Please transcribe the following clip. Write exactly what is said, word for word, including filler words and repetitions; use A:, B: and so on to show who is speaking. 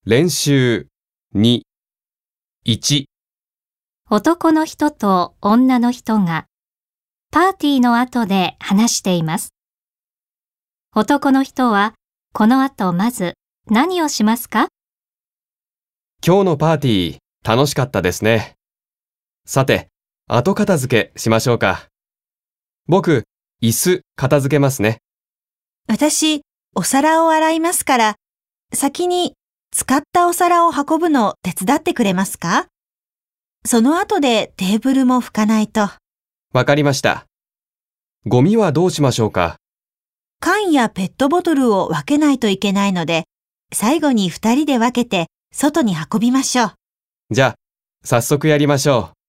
A: 練習に、いち、
B: 男の人と女の人がパーティーの後で話しています。男の人はこの後まず何をしますか？
A: 今日のパーティー楽しかったですね。さて、後片付けしましょうか。僕、椅子片付けますね。
C: 私、お皿を洗いますから、先に使ったお皿を運ぶの手伝ってくれますか？その後でテーブルも拭かないと。
A: わかりました。ゴミはどうしましょうか？
C: 缶やペットボトルを分けないといけないので、最後に二人で分けて外に運びましょう。
A: じゃあ、早速やりましょう。